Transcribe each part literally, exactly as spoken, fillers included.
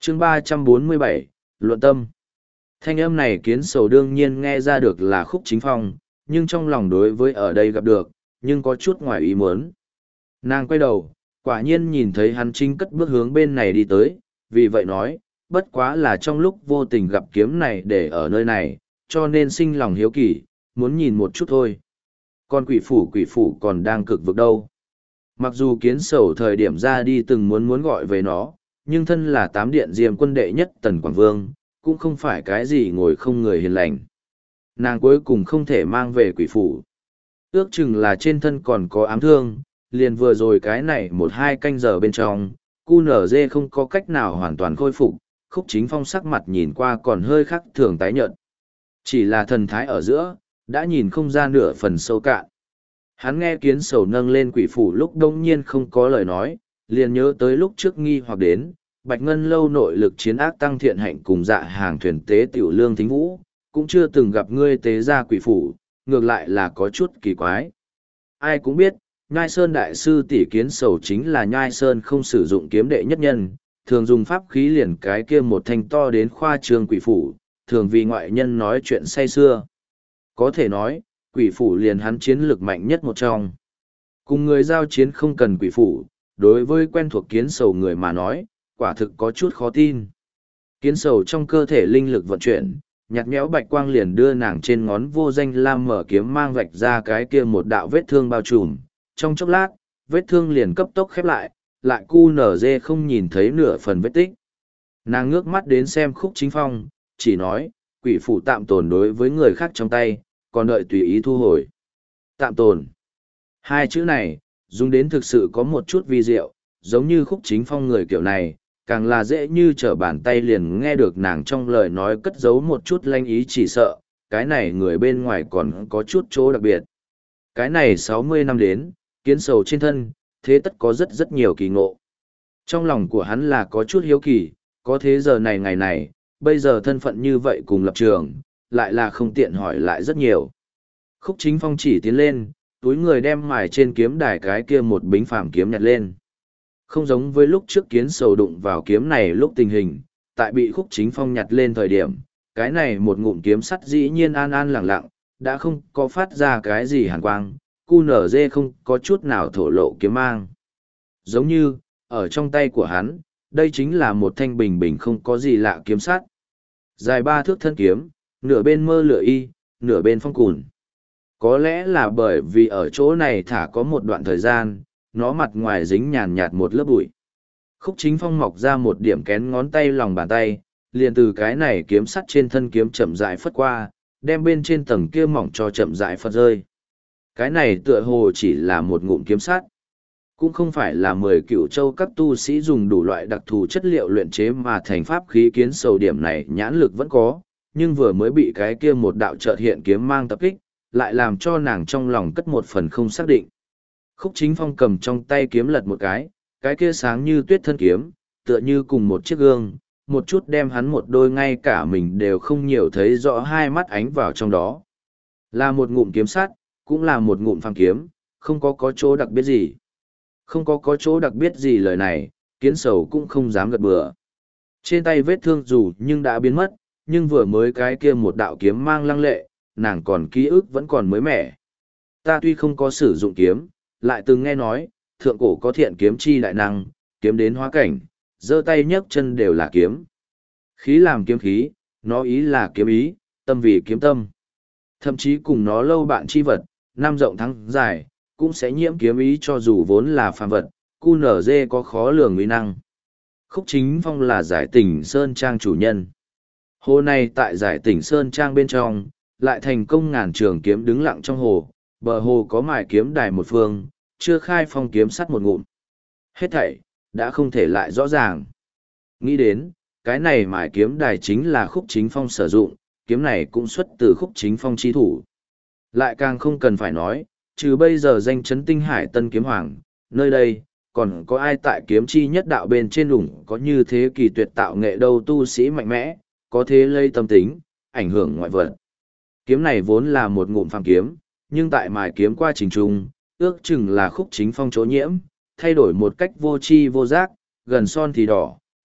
chương ba trăm bốn mươi bảy, Luận Tâm. Thanh âm này Kiến Sầu đương nhiên nghe ra được là Khúc Chính Phong, nhưng trong lòng đối với ở đây gặp được, nhưng có chút ngoài ý muốn. Nàng quay đầu, quả nhiên nhìn thấy hắn chính cất bước hướng bên này đi tới, vì vậy nói, bất quá là trong lúc vô tình gặp kiếm này để ở nơi này, cho nên sinh lòng hiếu kỳ, muốn nhìn một chút thôi. Còn quỷ phủ quỷ phủ còn đang cực vực đâu. Mặc dù Kiến Sầu thời điểm ra đi từng muốn muốn gọi về nó, nhưng thân là tám điện diêm quân đệ nhất Tần Quảng Vương, cũng không phải cái gì ngồi không người hiền lành. Nàng cuối cùng không thể mang về quỷ phủ. Ước chừng là trên thân còn có ám thương, liền vừa rồi cái này một hai canh giờ bên trong, cu nở dê không có cách nào hoàn toàn khôi phục, Khúc Chính Phong sắc mặt nhìn qua còn hơi khắc thường tái nhợt. Chỉ là thần thái ở giữa, đã nhìn không ra nửa phần sâu cạn. Hắn nghe Kiến Sầu nâng lên quỷ phủ lúc đông nhiên không có lời nói, liền nhớ tới lúc trước nghi hoặc đến, Bạch Ngân lâu nội lực chiến ác tăng thiện hạnh cùng dạ hàng thuyền tế tiểu lương thính vũ, cũng chưa từng gặp ngươi tế ra quỷ phủ, ngược lại là có chút kỳ quái. Ai cũng biết, Nhai Sơn đại sư tỷ Kiến Sầu chính là Nhai Sơn không sử dụng kiếm đệ nhất nhân, thường dùng pháp khí liền cái kia một thanh to đến khoa trương quỷ phủ, thường vì ngoại nhân nói chuyện say xưa. Có thể nói, quỷ phủ liền hắn chiến lực mạnh nhất một trong. Cùng người giao chiến không cần quỷ phủ, đối với quen thuộc Kiến Sầu người mà nói, quả thực có chút khó tin. Kiến Sầu trong cơ thể linh lực vận chuyển, nhạt nhẽo bạch quang liền đưa nàng trên ngón vô danh lam mở kiếm mang vạch ra cái kia một đạo vết thương bao trùm. Trong chốc lát, vết thương liền cấp tốc khép lại, lại cu nở dê không nhìn thấy nửa phần vết tích. Nàng ngước mắt đến xem Khúc Chính Phong, chỉ nói, quỷ phủ tạm tồn đối với người khác trong tay, còn đợi tùy ý thu hồi. Tạm tồn. Hai chữ này, dùng đến thực sự có một chút vi diệu, giống như Khúc Chính Phong người kiểu này, càng là dễ như trở bàn tay liền nghe được nàng trong lời nói cất giấu một chút lanh ý chỉ sợ, cái này người bên ngoài còn có chút chỗ đặc biệt. Cái này sáu mươi năm đến, Kiến Sầu trên thân, thế tất có rất rất nhiều kỳ ngộ. Trong lòng của hắn là có chút hiếu kỳ, có thế giờ này ngày này, bây giờ thân phận như vậy cùng lập trường, lại là không tiện hỏi lại rất nhiều. Khúc Chính Phong chỉ tiến lên, túi người đem mài trên kiếm đài cái kia một bính phàm kiếm nhặt lên. Không giống với lúc trước Kiến Sầu đụng vào kiếm này lúc tình hình, tại bị Khúc Chính Phong nhặt lên thời điểm, cái này một ngụm kiếm sắt dĩ nhiên an an lặng lặng, đã không có phát ra cái gì hàn quang, cu nở dê không có chút nào thổ lộ kiếm mang. Giống như, ở trong tay của hắn, đây chính là một thanh bình bình không có gì lạ kiếm sắt. Dài ba thước thân kiếm, nửa bên mơ lửa y, nửa bên phong cùn. Có lẽ là bởi vì ở chỗ này thả có một đoạn thời gian, nó mặt ngoài dính nhàn nhạt một lớp bụi. Khúc Chính Phong mọc ra một điểm kén ngón tay lòng bàn tay, liền từ cái này kiếm sắt trên thân kiếm chậm rãi phất qua, đem bên trên tầng kia mỏng cho chậm rãi phất rơi. Cái này tựa hồ chỉ là một ngụm kiếm sắt, cũng không phải là mười cựu châu các tu sĩ dùng đủ loại đặc thù chất liệu luyện chế mà thành pháp khí. Kiến Sầu điểm này nhãn lực vẫn có, nhưng vừa mới bị cái kia một đạo chợt hiện kiếm mang tập kích, lại làm cho nàng trong lòng cất một phần không xác định. Khúc Chính Phong cầm trong tay kiếm lật một cái, cái kia sáng như tuyết thân kiếm, tựa như cùng một chiếc gương, một chút đem hắn một đôi ngay cả mình đều không nhiều thấy rõ hai mắt ánh vào trong đó. Là một ngụm kiếm sắt, cũng là một ngụm phàm kiếm, không có có chỗ đặc biệt gì. Không có có chỗ đặc biệt gì lời này, Kiến Sầu cũng không dám gật bừa. Trên tay vết thương dù nhưng đã biến mất, nhưng vừa mới cái kia một đạo kiếm mang lăng lệ, nàng còn ký ức vẫn còn mới mẻ. Ta tuy không có sử dụng kiếm, lại từng nghe nói, thượng cổ có thiện kiếm chi đại năng, kiếm đến hóa cảnh, giơ tay nhấc chân đều là kiếm. Khí làm kiếm khí, nó ý là kiếm ý, tâm vì kiếm tâm. Thậm chí cùng nó lâu bạn chi vật, năm rộng thắng dài, cũng sẽ nhiễm kiếm ý cho dù vốn là phàm vật, cu nở dê có khó lường uy năng. Khúc Chính Phong là Giải Tỉnh Sơn Trang chủ nhân. Hồ này tại Giải Tỉnh Sơn Trang bên trong, lại thành công ngàn trường kiếm đứng lặng trong hồ, bờ hồ có mài kiếm đài một phương, chưa khai phong kiếm sắt một ngụm. Hết thảy, đã không thể lại rõ ràng. Nghĩ đến, cái này mài kiếm đài chính là Khúc Chính Phong sử dụng, kiếm này cũng xuất từ Khúc Chính Phong chi thủ. Lại càng không cần phải nói, trừ bây giờ danh chấn tinh hải tân kiếm hoàng, nơi đây, còn có ai tại kiếm chi nhất đạo bên trên đủng có như thế kỳ tuyệt tạo nghệ đâu tu sĩ mạnh mẽ, có thế lây tâm tính, ảnh hưởng ngoại vật. Kiếm này vốn là một ngụm phàm kiếm, nhưng tại mài kiếm qua trình trung, ước chừng là Khúc Chính Phong chỗ nhiễm, thay đổi một cách vô tri vô giác, gần son thì đỏ,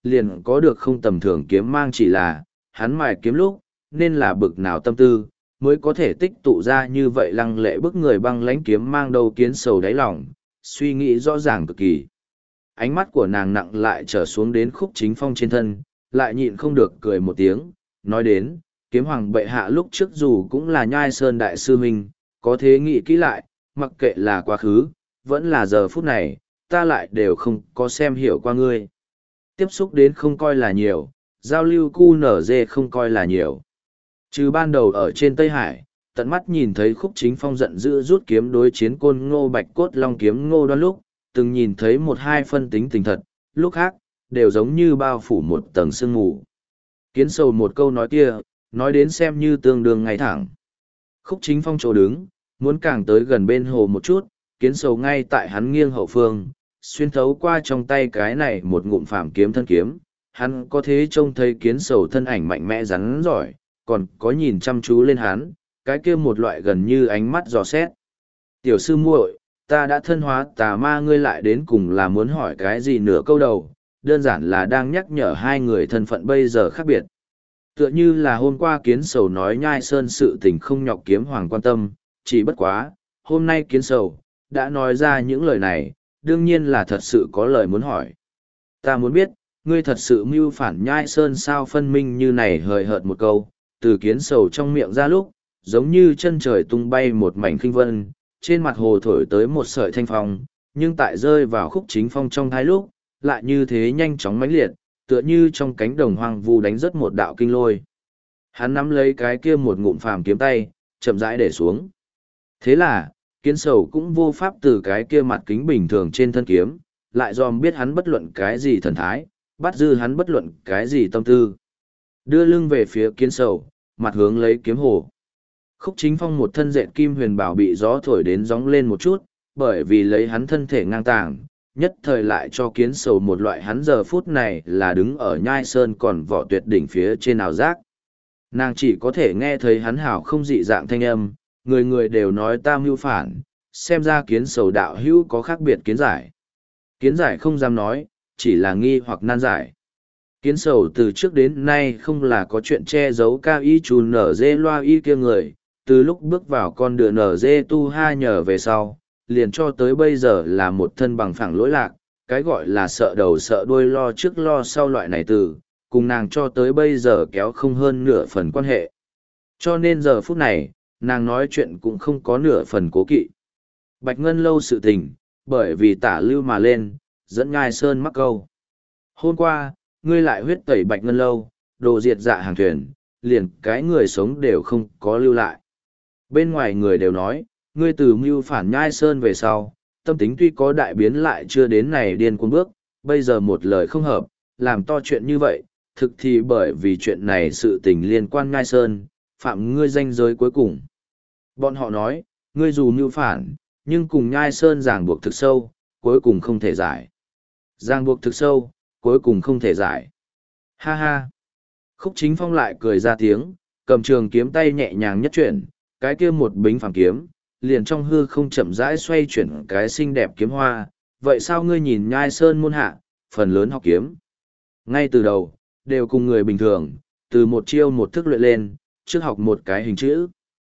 liền có được không tầm thường kiếm mang, chỉ là, hắn mài kiếm lúc, nên là bực nào tâm tư, mới có thể tích tụ ra như vậy lăng lệ bức người băng lãnh kiếm mang đầu kiến sầu đáy lòng, suy nghĩ rõ ràng cực kỳ. Ánh mắt của nàng nặng lại trở xuống đến Khúc Chính Phong trên thân, lại nhịn không được cười một tiếng, nói đến, kiếm hoàng bệ hạ lúc trước dù cũng là nhai sơn đại sư huynh, có thế nghĩ kỹ lại, mặc kệ là quá khứ, vẫn là giờ phút này, ta lại đều không có xem hiểu qua ngươi. Tiếp xúc đến không coi là nhiều, giao lưu cu nở dê không coi là nhiều. Trừ ban đầu ở trên Tây Hải, tận mắt nhìn thấy Khúc Chính Phong giận dữ rút kiếm đối chiến Côn Ngô Bạch Cốt Long kiếm Ngô Đoan lúc, từng nhìn thấy một hai phân tính tình thật, lúc khác, đều giống như bao phủ một tầng sương mù. Kiến sầu một câu nói kia, nói đến xem như tương đương ngay thẳng. Khúc Chính Phong chỗ đứng, muốn càng tới gần bên hồ một chút, kiến sầu ngay tại hắn nghiêng hậu phương, xuyên thấu qua trong tay cái này một ngụm phàm kiếm thân kiếm, hắn có thế trông thấy kiến sầu thân ảnh mạnh mẽ rắn giỏi, còn có nhìn chăm chú lên hắn, cái kia một loại gần như ánh mắt dò xét. Tiểu sư muội, ta đã thân hóa tà ma, ngươi lại đến cùng là muốn hỏi cái gì nửa câu đầu, đơn giản là đang nhắc nhở hai người thân phận bây giờ khác biệt. Tựa như là hôm qua kiến sầu nói nhai sơn sự tình không nhọc kiếm hoàng quan tâm, chỉ bất quá, hôm nay kiến sầu, đã nói ra những lời này, đương nhiên là thật sự có lời muốn hỏi. Ta muốn biết, ngươi thật sự mưu phản nhai sơn sao? Phân minh như này hời hợt một câu, từ kiến sầu trong miệng ra lúc, giống như chân trời tung bay một mảnh khinh vân, trên mặt hồ thổi tới một sợi thanh phong, nhưng tại rơi vào Khúc Chính Phong trong thái lúc, lại như thế nhanh chóng mãnh liệt, tựa như trong cánh đồng hoang vu đánh rất một đạo kinh lôi. Hắn nắm lấy cái kia một ngụm phàm kiếm tay, chậm rãi để xuống. Thế là, kiến sầu cũng vô pháp từ cái kia mặt kính bình thường trên thân kiếm, lại dòm biết hắn bất luận cái gì thần thái, bắt dư hắn bất luận cái gì tâm tư. Đưa lưng về phía kiến sầu, mặt hướng lấy kiếm hồ. Khúc Chính Phong một thân dệt kim huyền bảo bị gió thổi đến gióng lên một chút, bởi vì lấy hắn thân thể ngang tàng, nhất thời lại cho kiến sầu một loại hắn giờ phút này là đứng ở nhai sơn còn vỏ tuyệt đỉnh phía trên ảo giác. Nàng chỉ có thể nghe thấy hắn hảo không dị dạng thanh âm, người người đều nói ta mưu phản, xem ra kiến sầu đạo hữu có khác biệt kiến giải. Kiến giải không dám nói, chỉ là nghi hoặc nan giải. Kiến sầu từ trước đến nay không là có chuyện che giấu cao y chú nở dê loa y kia người, từ lúc bước vào con đường nở dê tu ha nhờ về sau, liền cho tới bây giờ là một thân bằng phẳng lỗi lạc, cái gọi là sợ đầu sợ đuôi lo trước lo sau loại này từ, cùng nàng cho tới bây giờ kéo không hơn nửa phần quan hệ. Cho nên giờ phút này, nàng nói chuyện cũng không có nửa phần cố kỵ. Bạch Ngân lâu sự tình, bởi vì tả lưu mà lên, dẫn Ngai Sơn mắc câu. Hôm qua, ngươi lại huyết tẩy Bạch Ngân lâu, đồ diệt dạ hàng thuyền, liền cái người sống đều không có lưu lại. Bên ngoài người đều nói, ngươi từ mưu phản Nhai Sơn về sau, tâm tính tuy có đại biến lại chưa đến này điên cuồng bước, bây giờ một lời không hợp, làm to chuyện như vậy, thực thì bởi vì chuyện này sự tình liên quan Nhai Sơn, phạm ngươi danh giới cuối cùng. Bọn họ nói, ngươi dù mưu phản, nhưng cùng Nhai Sơn ràng buộc thực sâu, cuối cùng không thể giải. Ràng buộc thực sâu, cuối cùng không thể giải. Ha ha! Khúc Chính Phong lại cười ra tiếng, cầm trường kiếm tay nhẹ nhàng nhất chuyển, cái kia một bính phàm kiếm, liền trong hư không chậm rãi xoay chuyển cái xinh đẹp kiếm hoa. Vậy sao ngươi nhìn Nhai Sơn môn hạ, phần lớn học kiếm? Ngay từ đầu, đều cùng người bình thường, từ một chiêu một thức luyện lên, trước học một cái hình chữ.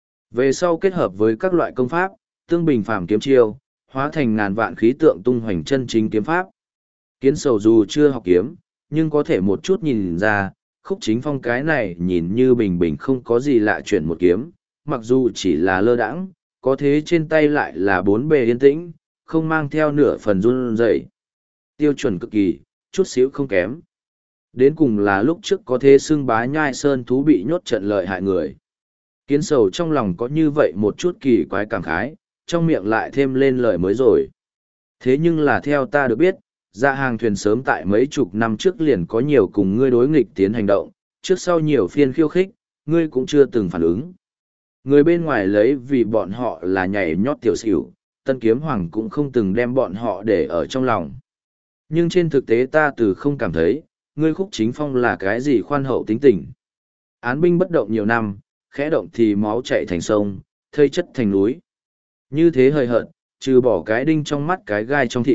Về sau kết hợp với các loại công pháp, tương bình phàm kiếm chiêu, hóa thành ngàn vạn khí tượng tung hoành chân chính kiếm pháp. Kiến sầu dù chưa học kiếm, nhưng có thể một chút nhìn ra, Khúc Chính Phong cái này nhìn như bình bình không có gì lạ chuyển một kiếm, mặc dù chỉ là lơ đãng, có thế trên tay lại là bốn bề yên tĩnh, không mang theo nửa phần run rẩy. Tiêu chuẩn cực kỳ, chút xíu không kém. Đến cùng là lúc trước có thế xưng bá Nhai Sơn thú bị nhốt trận lợi hại người. Kiến sầu trong lòng có như vậy một chút kỳ quái cảm khái, trong miệng lại thêm lên lời mới rồi. Thế nhưng là theo ta được biết, dạ hàng thuyền sớm tại mấy chục năm trước liền có nhiều cùng ngươi đối nghịch tiến hành động, trước sau nhiều phiên khiêu khích, ngươi cũng chưa từng phản ứng. Người bên ngoài lấy vì bọn họ là nhảy nhót tiểu xỉu, Tân Kiếm Hoàng cũng không từng đem bọn họ để ở trong lòng. Nhưng trên thực tế ta từ không cảm thấy, ngươi Khúc Chính Phong là cái gì khoan hậu tính tình. Án binh bất động nhiều năm, khẽ động thì máu chạy thành sông, thây chất thành núi. Như thế hời hợt, trừ bỏ cái đinh trong mắt cái gai trong thịt,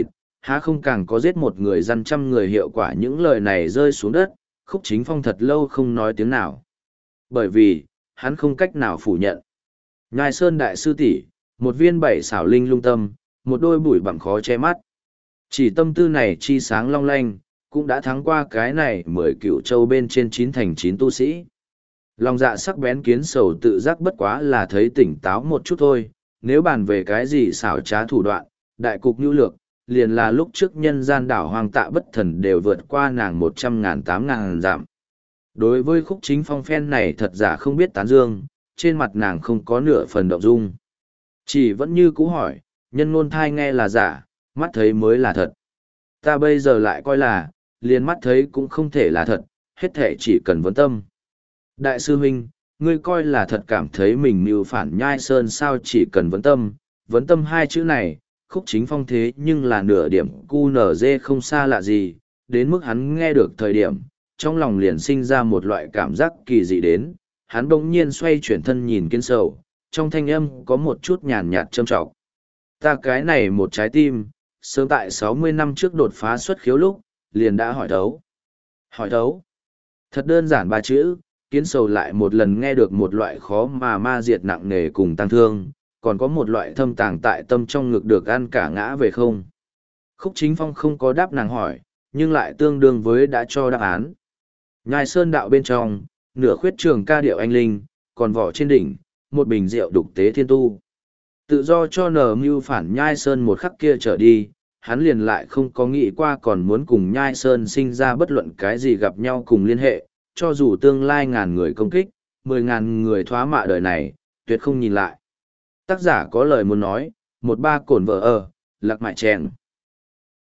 Há không càng có giết một người dân trăm người hiệu quả những lời này rơi xuống đất, Khúc Chính Phong thật lâu không nói tiếng nào. Bởi vì, hắn không cách nào phủ nhận. Nhai Sơn đại sư tỷ, một viên bảy xảo linh lung tâm, một đôi bụi bặm khó che mắt. Chỉ tâm tư này chi sáng long lanh, cũng đã thắng qua cái này mười cựu châu bên trên chín thành chín tu sĩ. Lòng dạ sắc bén kiến sầu tự giác bất quá là thấy tỉnh táo một chút thôi, nếu bàn về cái gì xảo trá thủ đoạn, đại cục nhu lược, liền là lúc trước nhân gian đảo hoang tạ bất thần đều vượt qua nàng một trăm ngàn tám ngàn giảm. Đối với Khúc Chính Phong phen này thật giả không biết tán dương, trên mặt nàng không có nửa phần động dung. Chỉ vẫn như cũ hỏi, nhân ngôn thai nghe là giả, mắt thấy mới là thật. Ta bây giờ lại coi là, liền mắt thấy cũng không thể là thật, hết thể chỉ cần vấn tâm. Đại sư huynh, ngươi coi là thật cảm thấy mình mưu phản Nhai Sơn sao chỉ cần vấn tâm, vấn tâm hai chữ này, Khúc Chính Phong thế nhưng là nửa điểm cu nở dê không xa lạ gì, đến mức hắn nghe được thời điểm, trong lòng liền sinh ra một loại cảm giác kỳ dị đến, hắn bỗng nhiên xoay chuyển thân nhìn Kiến Sầu, trong thanh âm có một chút nhàn nhạt châm trọng. Ta cái này một trái tim, sớm tại sáu mươi năm trước đột phá xuất khiếu lúc, liền đã hỏi thấu. Hỏi thấu. Thật đơn giản ba chữ, Kiến Sầu lại một lần nghe được một loại khó mà ma diệt nặng nề cùng tăng thương, còn có một loại thâm tàng tại tâm trong ngực được ăn cả ngã về không. Khúc Chính Phong không có đáp nàng hỏi, nhưng lại tương đương với đã cho đáp án. Nhai Sơn đạo bên trong, nửa khuyết trường ca điệu anh linh, còn vỏ trên đỉnh, một bình rượu đục tế thiên tu. Tự do cho nở mưu phản Nhai Sơn một khắc kia trở đi, hắn liền lại không có nghĩ qua còn muốn cùng Nhai Sơn sinh ra bất luận cái gì gặp nhau cùng liên hệ, cho dù tương lai ngàn người công kích, mười ngàn người thoá mạ đời này, tuyệt không nhìn lại. Tác giả có lời muốn nói, một ba cổn vợ ở, lạc mại chèn.